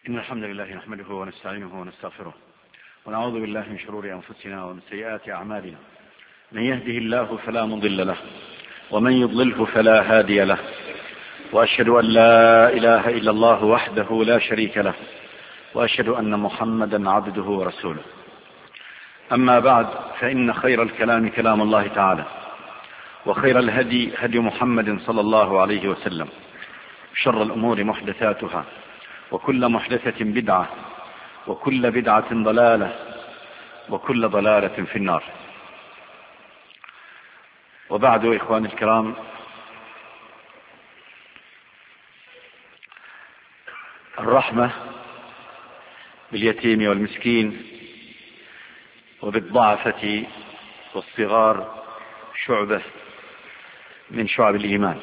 إن الحمد لله نحمده ونستعينه ونستغفره ونعوذ بالله من شرور أنفسنا ومن سيئات أعمالنا. من يهده الله فلا مضل له ومن يضلله فلا هادي له، وأشهد أن لا إله إلا الله وحده لا شريك له، وأشهد أن محمدا عبده ورسوله. أما بعد، فإن خير الكلام كلام الله تعالى، وخير الهدي هدي محمد صلى الله عليه وسلم، شر الأمور محدثاتها، وكل محدثة بدعة، وكل بدعة ضلالة، وكل ضلالة في النار. وبعد، إخواني الكرام، الرحمة باليتيم والمسكين وبالضعفة والصغار شعبة من شعب الإيمان.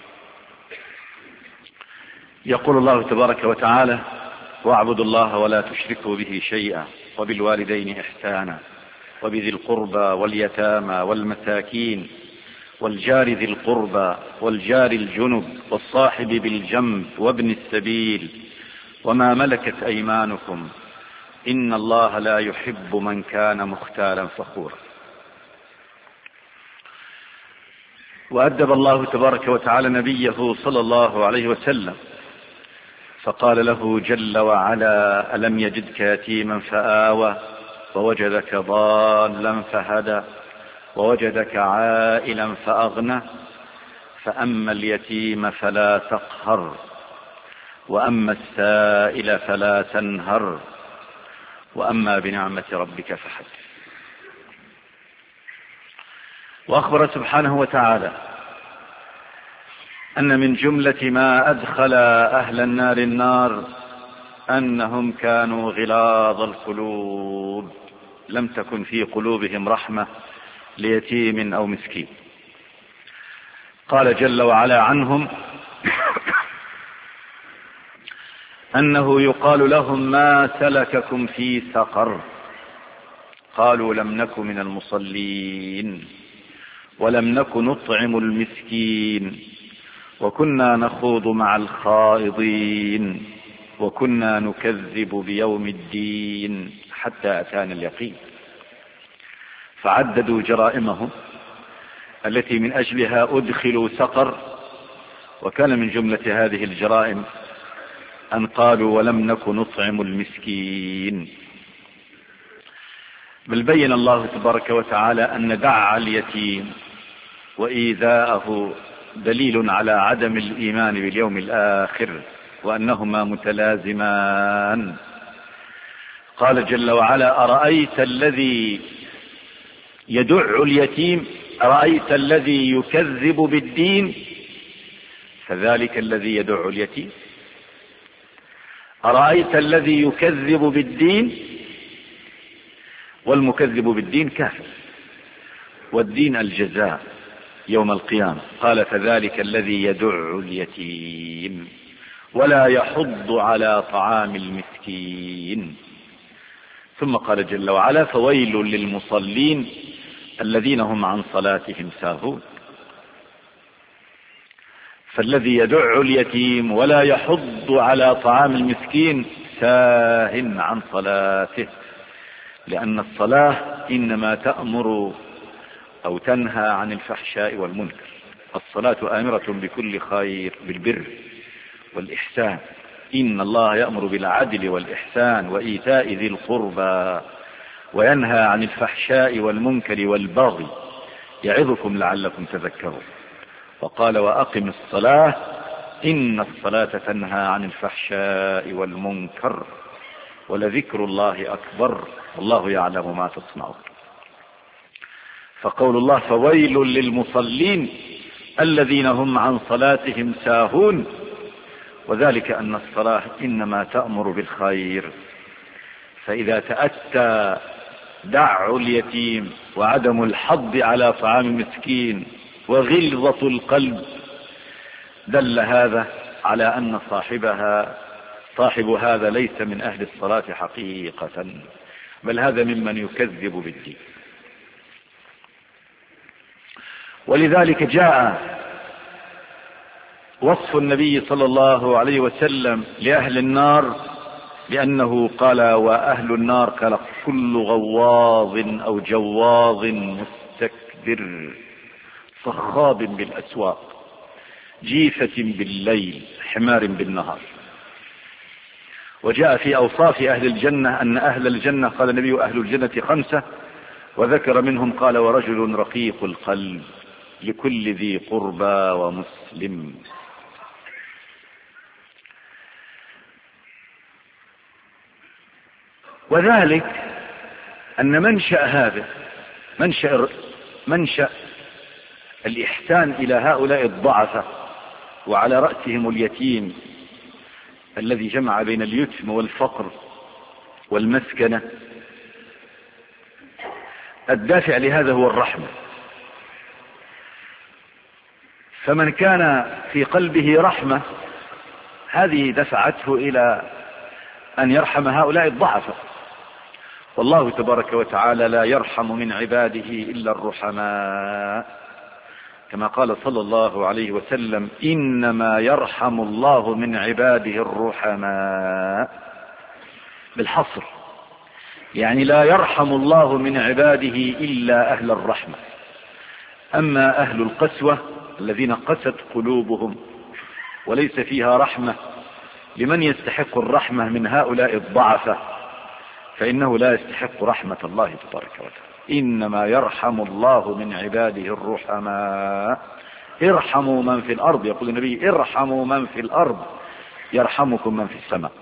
يقول الله تبارك وتعالى: واعبدوا الله ولا تشركوا به شيئا وبالوالدين إحسانا وبذي القربى واليتامى والمساكين والجار ذي القربى والجار الجنب والصاحب بالجنب وابن السبيل وما ملكت أيمانكم إن الله لا يحب من كان مختالا فخورا. وأدب الله تبارك وتعالى نبيه صلى الله عليه وسلم فقال له جل وعلا: ألم يجدك يتيما فآوى ووجدك ضالا فهدى ووجدك عائلا فأغنى فأما اليتيم فلا تقهر وأما السائل فلا تنهر وأما بنعمة ربك فحدث. وأخبر سبحانه وتعالى أن من جملة ما أدخل أهل النار النار أنهم كانوا غلاظ القلوب، لم تكن في قلوبهم رحمة ليتيم أو مسكين. قال جل وعلا عنهم أنه يقال لهم: ما سلككم في سقر؟ قالوا: لم نك من المصلين ولم نك نطعم المسكين وكنا نخوض مع الخائضين وكنا نكذب بيوم الدين حتى أتانا اليقين. فعددوا جرائمهم التي من أجلها أدخلوا سقر، وكان من جملة هذه الجرائم أن قالوا: ولم نك نطعم المسكين. بل بين الله تبارك وتعالى أن دع اليتيم وإيذاءه دليل على عدم الإيمان باليوم الآخر، وأنهما متلازمان. قال جل وعلا: أرأيت الذي يدع اليتيم، أرأيت الذي يكذب بالدين فذلك الذي يدع اليتيم. أرأيت الذي يكذب بالدين، والمكذب بالدين كافر، والدين الجزاء يوم القيامة. قال: فذلك الذي يدع اليتيم ولا يحض على طعام المسكين. ثم قال جل وعلا: فويل للمصلين الذين هم عن صلاتهم ساهون. فالذي يدع اليتيم ولا يحض على طعام المسكين ساه عن صلاته، لأن الصلاة إنما تأمر أو تنهى عن الفحشاء والمنكر. الصلاة آمرة بكل خير، بالبر والإحسان. إن الله يأمر بالعدل والإحسان وإيتاء ذي القربى وينهى عن الفحشاء والمنكر والبغي يعظكم لعلكم تذكرون. وقال: وأقم الصلاة إن الصلاة تنهى عن الفحشاء والمنكر ولذكر الله أكبر والله يعلم ما تصنعون. فقول الله: فويل للمصلين الذين هم عن صلاتهم ساهون، وذلك أن الصلاة إنما تأمر بالخير. فإذا تأتى دع اليتيم وعدم الحض على طعام المسكين وغلظة القلب، دل هذا على أن صاحب هذا ليس من أهل الصلاة حقيقة، بل هذا ممن يكذب بالدين. ولذلك جاء وصف النبي صلى الله عليه وسلم لأهل النار لأنه قال وأهل النار قال كل غواظ أو جواظ مستكبر صخاب بالأسواق جيفة بالليل حمار بالنهار. وجاء في أوصاف أهل الجنة أن أهل الجنة قال النبي أهل الجنة 5 وذكر منهم قال ورجل رقيق القلب لكل ذي قربى ومسلم. وذلك أن منشأ هذا منشأ الإحسان إلى هؤلاء الضعفة وعلى رأسهم اليتيم الذي جمع بين اليتم والفقر والمسكنة. الدافع لهذا هو الرحمة. فمن كان في قلبه رحمة هذه دفعته إلى أن يرحم هؤلاء الضعفة. والله تبارك وتعالى لا يرحم من عباده إلا الرحماء كما قال صلى الله عليه وسلم إنما يرحم الله من عباده الرحماء بالحصر، يعني لا يرحم الله من عباده إلا أهل الرحمة. أما أهل القسوة الذين قست قلوبهم وليس فيها رحمة لمن يستحق الرحمة من هؤلاء الضعفة فإنه لا يستحق رحمة الله تبارك وتعالى. إنما يرحم الله من عباده الرحماء. ارحموا من في الأرض، يقول النبي ارحموا من في الأرض يرحمكم من في السماء.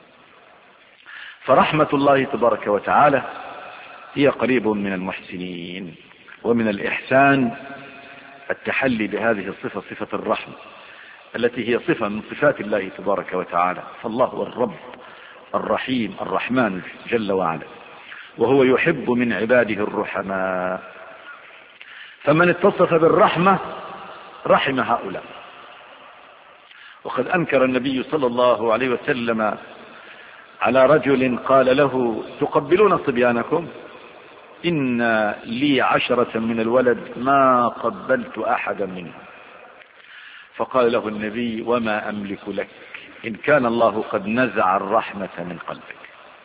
فرحمة الله تبارك وتعالى هي قريب من المحسنين. ومن الإحسان التحلي بهذه الصفة صفة الرحمة التي هي صفة من صفات الله تبارك وتعالى. فالله هو الرب الرحيم الرحمن جل وعلا وهو يحب من عباده الرحماء. فمن اتصف بالرحمة رحم هؤلاء. وقد أنكر النبي صلى الله عليه وسلم على رجل قال له تقبلون صبيانكم؟ إن لي 10 من الولد ما قبلت أحدا منهم. فقال له النبي وما أملك لك إن كان الله قد نزع الرحمة من قلبك.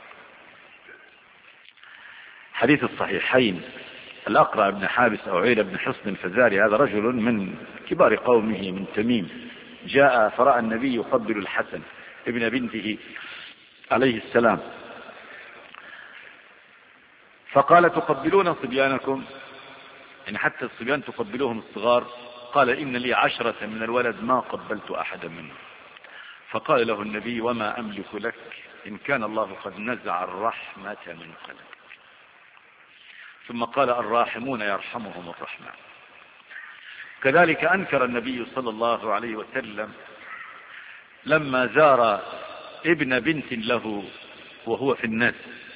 حديث الصحيحين الأقرع بن حابس أو عير بن حصن الفزاري هذا رجل من كبار قومه من تميم جاء فرأى النبي يقبل الحسن ابن بنته عليه السلام فقال تقبلون صبيانكم؟ يعني حتى الصبيان تقبلوهم الصغار؟ قال إن لي 10 من الولد ما قبلت أحدا منهم. فقال له النبي وما أملك لك إن كان الله قد نزع الرحمة من قلبك. ثم قال الراحمون يرحمهم الرحمن. كذلك أنكر النبي صلى الله عليه وسلم لما زار ابن بنت له وهو في الناس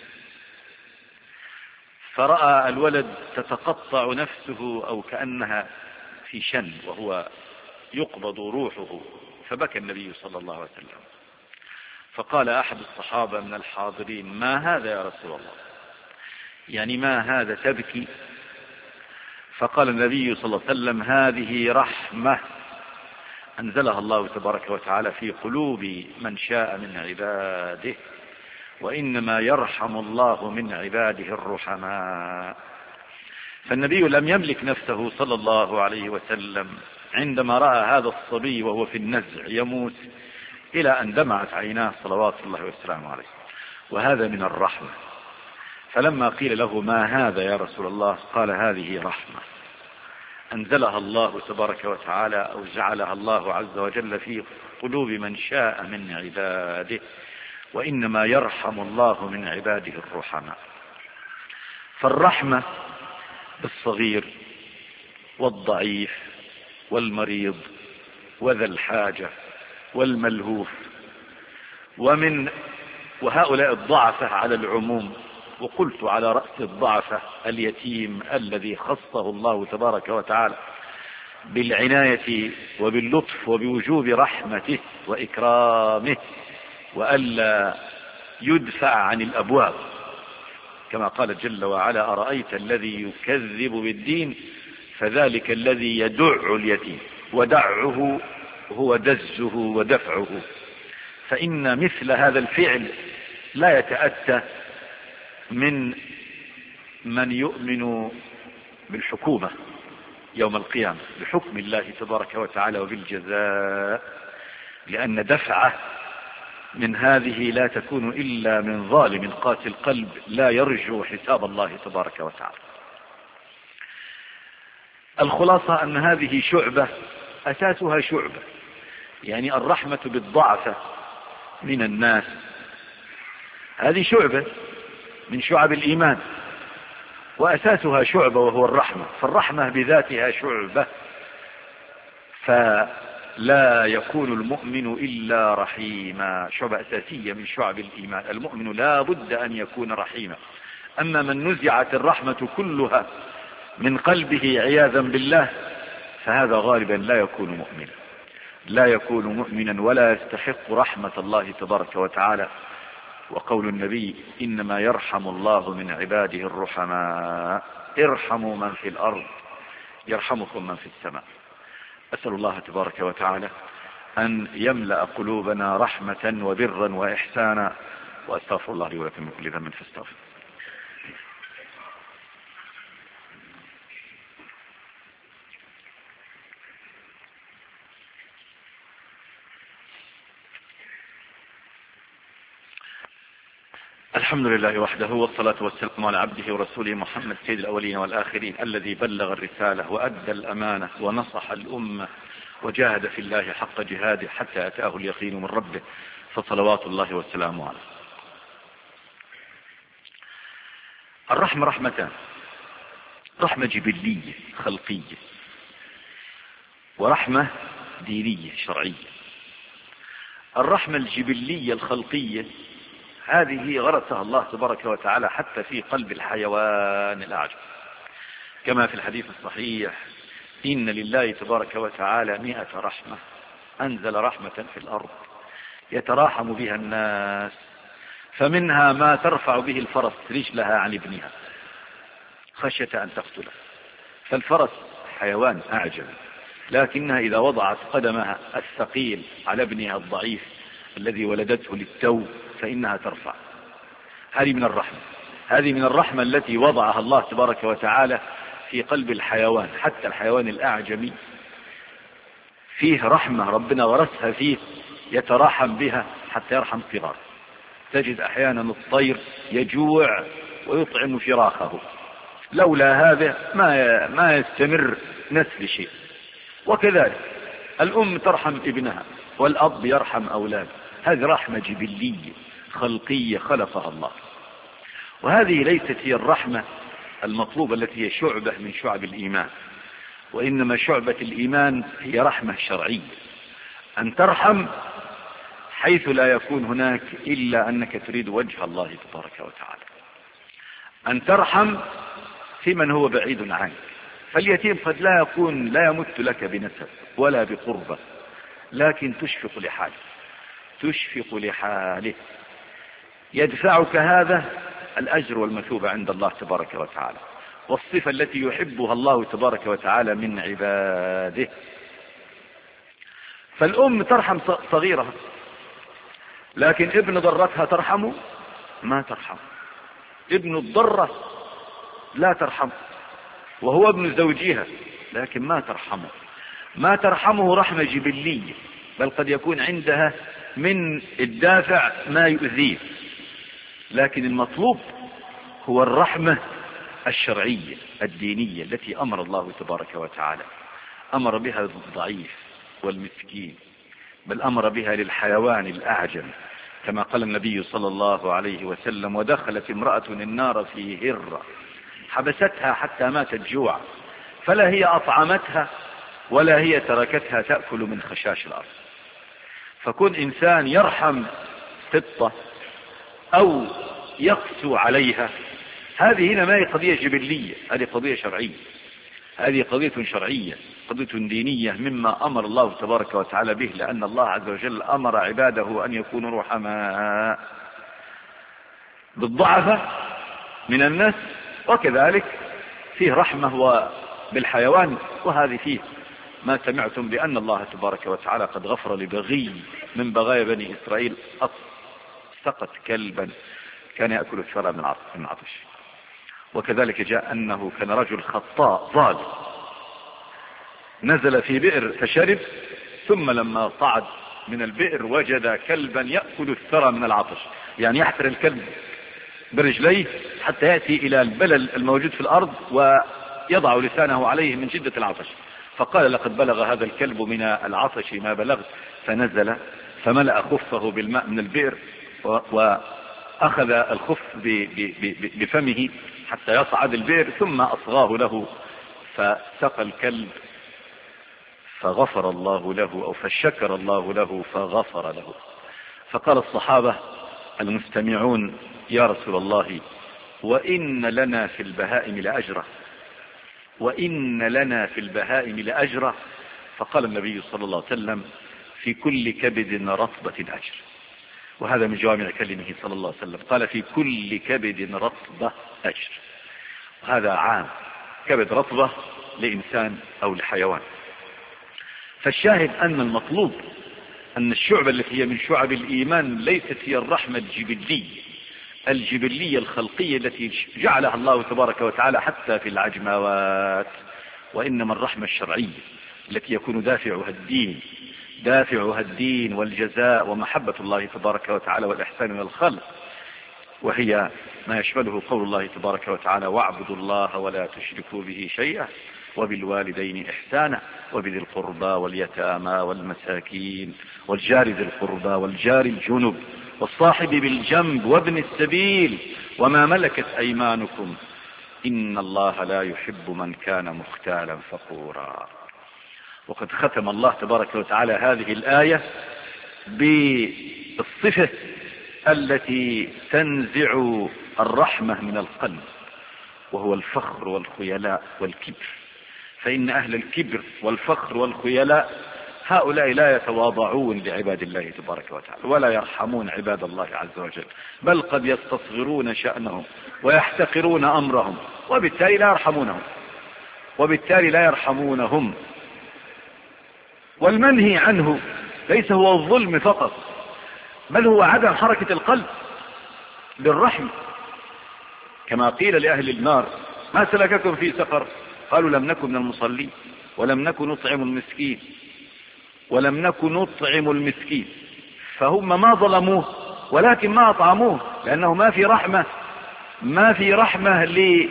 فرأى الولد تتقطع نفسه أو كأنها في شن وهو يقبض روحه فبكى النبي صلى الله عليه وسلم. فقال أحد الصحابة من الحاضرين ما هذا يا رسول الله؟ يعني ما هذا تبكي؟ فقال النبي صلى الله عليه وسلم هذه رحمة أنزلها الله تبارك وتعالى في قلوب من شاء من عباده وإنما يرحم الله من عباده الرحماء. فالنبي لم يملك نفسه صلى الله عليه وسلم عندما رأى هذا الصبي وهو في النزع يموت إلى أن دمعت عيناه صلوات الله وسلامه عليه. وهذا من الرحمة. فلما قيل له ما هذا يا رسول الله قال هذه رحمة أنزلها الله تبارك وتعالى أو جعلها الله عز وجل في قلوب من شاء من عباده وإنما يرحم الله من عباده الرحماء. فالرحمة بالصغير والضعيف والمريض وذا الحاجة والملهوف وهؤلاء الضعفة على العموم. وقلت على رأس الضعفة اليتيم الذي خصه الله تبارك وتعالى بالعناية وباللطف وبوجوب رحمته وإكرامه وألا يدفع عن الأبواب كما قال جل وعلا أرأيت الذي يكذب بالدين فذلك الذي يدع اليتيم ودعه هو دزه ودفعه. فإن مثل هذا الفعل لا يتأتى من يؤمن بالحكومة يوم القيامة بحكم الله تبارك وتعالى وبالجزاء، لأن دفعه من هذه لا تكون إلا من ظالم قاسي القلب لا يرجو حساب الله تبارك وتعالى. الخلاصة أن هذه شعبة أساسها شعبة، يعني الرحمة بالضعف من الناس، هذه شعبة من شعب الإيمان وأساسها شعبة وهو الرحمة، فالرحمة بذاتها شعبة، فلا يكون المؤمن إلا رحيما، شعبة أساسية من شعب الإيمان. المؤمن لا بد أن يكون رحيما. أما من نزعت الرحمة كلها من قلبه عياذا بالله فهذا غالبا لا يكون مؤمنا، لا يكون مؤمنا ولا يستحق رحمة الله تبارك وتعالى. وقول النبي إنما يرحم الله من عباده الرحماء، ارحموا من في الأرض يرحمكم من في السماء. أسأل الله تبارك وتعالى أن يملأ قلوبنا رحمة وبرا وإحسانا، وأستغفر الله لي ولكم من كل ذنب فاستغفر. الحمد لله وحده، والصلاة والسلام على عبده ورسوله محمد سيد الأولين والآخرين، الذي بلغ الرسالة وأدى الأمانة ونصح الأمة وجاهد في الله حق جهاده حتى أتاه اليقين من ربه، فصلوات الله والسلام عليه. الرحمة رحمتان، رحمة جبلية خلقية ورحمة دينية شرعية. الرحمة الجبلية الخلقية هذه غرسها الله تبارك وتعالى حتى في قلب الحيوان الأعجم، كما في الحديث الصحيح إن لله تبارك وتعالى 100 رحمة أنزل رحمة في الأرض يتراحم بها الناس، فمنها ما ترفع به الفرس رجلها عن ابنها خشية أن تقتله. فالفرس حيوان أعجمي، لكنها إذا وضعت قدمها الثقيل على ابنها الضعيف الذي ولدته للتو فإنها ترفع. هذه من الرحمة، هذه من الرحمة التي وضعها الله تبارك وتعالى في قلب الحيوان. حتى الحيوان الأعجمي فيه رحمة ربنا غرسها فيه يتراحم بها حتى يرحم صغاره. تجد أحيانا الطير يجوع ويطعم فراخه، لولا هذا ما يستمر نسل شيء. وكذلك الأم ترحم ابنها والأب يرحم أولاده، هذه رحمة جبلية خلقية خلقها الله. وهذه ليست هي الرحمة المطلوبة التي هي شعبة من شعب الإيمان، وإنما شعبة الإيمان هي رحمة شرعية، أن ترحم حيث لا يكون هناك إلا أنك تريد وجه الله تبارك وتعالى، أن ترحم في من هو بعيد عنك. فاليتيم قد لا يمت لك بنسب ولا بقربة، لكن تشفق لحاله، تشفق لحاله، يدفعك هذا الأجر والمثوبة عند الله تبارك وتعالى، والصفة التي يحبها الله تبارك وتعالى من عباده. فالأم ترحم صغيرها، لكن ابن ضرتها ترحمه؟ ما ترحم. ابن الضرة لا ترحم، وهو ابن زوجها، لكن ما ترحمه، ما ترحمه رحمة جبلية، بل قد يكون عندها من الدافع ما يؤذيه. لكن المطلوب هو الرحمة الشرعية الدينية التي أمر الله تبارك وتعالى، أمر بها الضعيف والمسكين، بل أمر بها للحيوان الأعجم، كما قال النبي صلى الله عليه وسلم: ودخلت امرأة النار في هرة حبستها حتى ماتت جوعا، فلا هي أطعمتها ولا هي تركتها تأكل من خشاش الأرض. فكون إنسان يرحم قطة أو يقسو عليها، هذه هنا ما هي قضية جبلية، هذه قضية شرعية، هذه قضية شرعية، قضية دينية مما أمر الله تبارك وتعالى به، لأن الله عز وجل أمر عباده أن يكونوا رحماء بالضعفة من الناس، وكذلك فيه رحمة بالحيوان. وهذه فيه ما سمعتم بأن الله تبارك وتعالى قد غفر لبغي من بغايا بني إسرائيل سقت كلبا كان يأكل الثرى من العطش. وكذلك جاء أنه كان رجل خطاء ضال نزل في بئر فشرب، ثم لما صعد من البئر وجد كلبا يأكل الثرى من العطش، يعني يحفر الكلب برجليه حتى يأتي إلى البلل الموجود في الأرض ويضع لسانه عليه من شدة العطش. فقال لقد بلغ هذا الكلب من العطش ما بلغت، فنزل فملأ خفه بالماء من البئر وأخذ الخف بفمه حتى يصعد البئر، ثم أصغاه له فسقى الكلب فغفر الله له، أو فشكر الله له فغفر له. فقال الصحابة المستمعون يا رسول الله وإن لنا في البهائم لأجرة، وإن لنا في البهائم لأجرة. فقال النبي صلى الله عليه وسلم في كل كبد رطبة أجر، وهذا من جوامع كلمه صلى الله عليه وسلم، قال في كل كبد رطبة أجر، وهذا عام، كبد رطبة لإنسان أو لحيوان. فالشاهد أن المطلوب أن الشعبة التي هي من شعب الإيمان ليست هي الرحمة الجبلية الخلقية التي جعلها الله تبارك وتعالى حتى في العجموات، وإنما الرحمة الشرعية التي يكون دافعها الدين والجزاء ومحبة الله تبارك وتعالى والإحسان إلى الخلق، وهي ما يشمله قول الله تبارك وتعالى واعبدوا الله ولا تشركوا به شيئا وبالوالدين إحسانا وبذي القربى واليتامى والمساكين والجار ذي القربى والجار الجنب والصاحب بالجنب وابن السبيل وما ملكت أيمانكم إن الله لا يحب من كان مختالا فخورا. وقد ختم الله تبارك وتعالى هذه الآية بالصفة التي تنزع الرحمة من القلب، وهو الفخر والخيلاء والكبر. فإن أهل الكبر والفخر والخيلاء هؤلاء لا يتواضعون لعباد الله تبارك وتعالى ولا يرحمون عباد الله عز وجل، بل قد يستصغرون شأنهم ويحتقرون أمرهم، وبالتالي لا يرحمونهم. والمنهي عنه ليس هو الظلم فقط، بل هو عدم حركة القلب بالرحمة، كما قيل لأهل النار ما سلككم في سقر؟ قالوا لم نكن من المصلين ولم نكن نطعم المسكين. فهم ما ظلموه ولكن ما أطعموه، لأنه ما في رحمة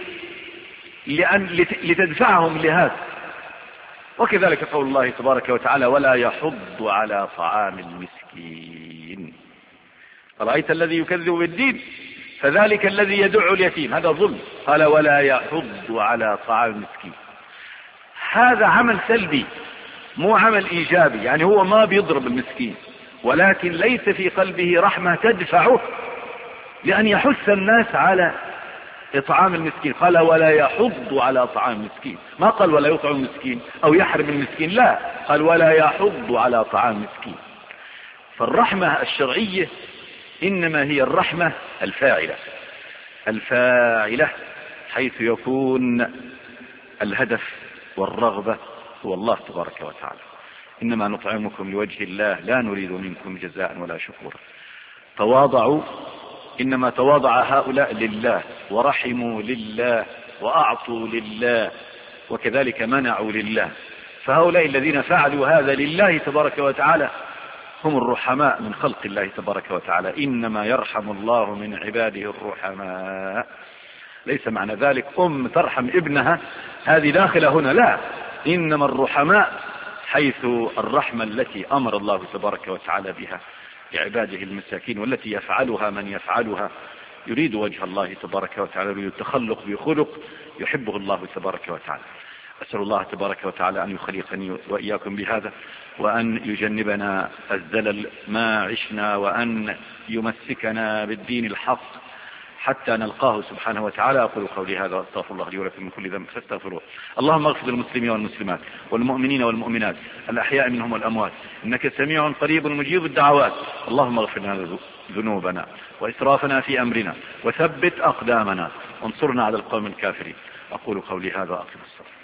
لتدفعهم لهذا. وكذلك قول الله تبارك وتعالى ولا يحض على طعام المسكين. رأيت الذي يكذب بالدين فذلك الذي يدع اليتيم، هذا ظلم. قال ولا يحض على طعام المسكين، هذا عمل سلبي مو عمل ايجابي، يعني هو ما بيضرب المسكين ولكن ليس في قلبه رحمة تدفعه لأن يحث الناس على إطعام المسكين. قال ولا يحض على طعام المسكين، ما قال ولا يطعم المسكين أو يحرم المسكين، لا، قال ولا يحض على طعام المسكين. فالرحمة الشرعية إنما هي الرحمة الفاعلة حيث يكون الهدف والرغبة هو الله تبارك وتعالى. إنما نطعمكم لوجه الله لا نريد منكم جزاء ولا شكورا. تواضعوا، إنما تواضع هؤلاء لله ورحموا لله وأعطوا لله وكذلك منعوا لله. فهؤلاء الذين فعلوا هذا لله تبارك وتعالى هم الرحماء من خلق الله تبارك وتعالى. إنما يرحم الله من عباده الرحماء. ليس معنى ذلك ترحم ابنها هذه داخلة هنا، لا، إنما الرحماء حيث الرحمة التي أمر الله تبارك وتعالى بها لعباده المساكين، والتي يفعلها من يفعلها يريد وجه الله تبارك وتعالى، يريد التخلق بخلق يحبه الله تبارك وتعالى. أسأل الله تبارك وتعالى أن يخلقني وإياكم بهذا، وأن يجنبنا الزلل ما عشنا، وأن يمسكنا بالدين الحق حتى نلقاه سبحانه وتعالى. أقول قولي هذا وأستغفر الله لي ولكم من كل ذنب فاستغفروه. اللهم اغفر للمسلمين والمسلمات والمؤمنين والمؤمنات الأحياء منهم والأموات، إنك سميع قريب مجيب الدعوات. اللهم اغفر لنا ذنوبنا وإسرافنا في أمرنا وثبت أقدامنا وانصرنا على القوم الكافرين. أقول قولي هذا وأقم الصلاة.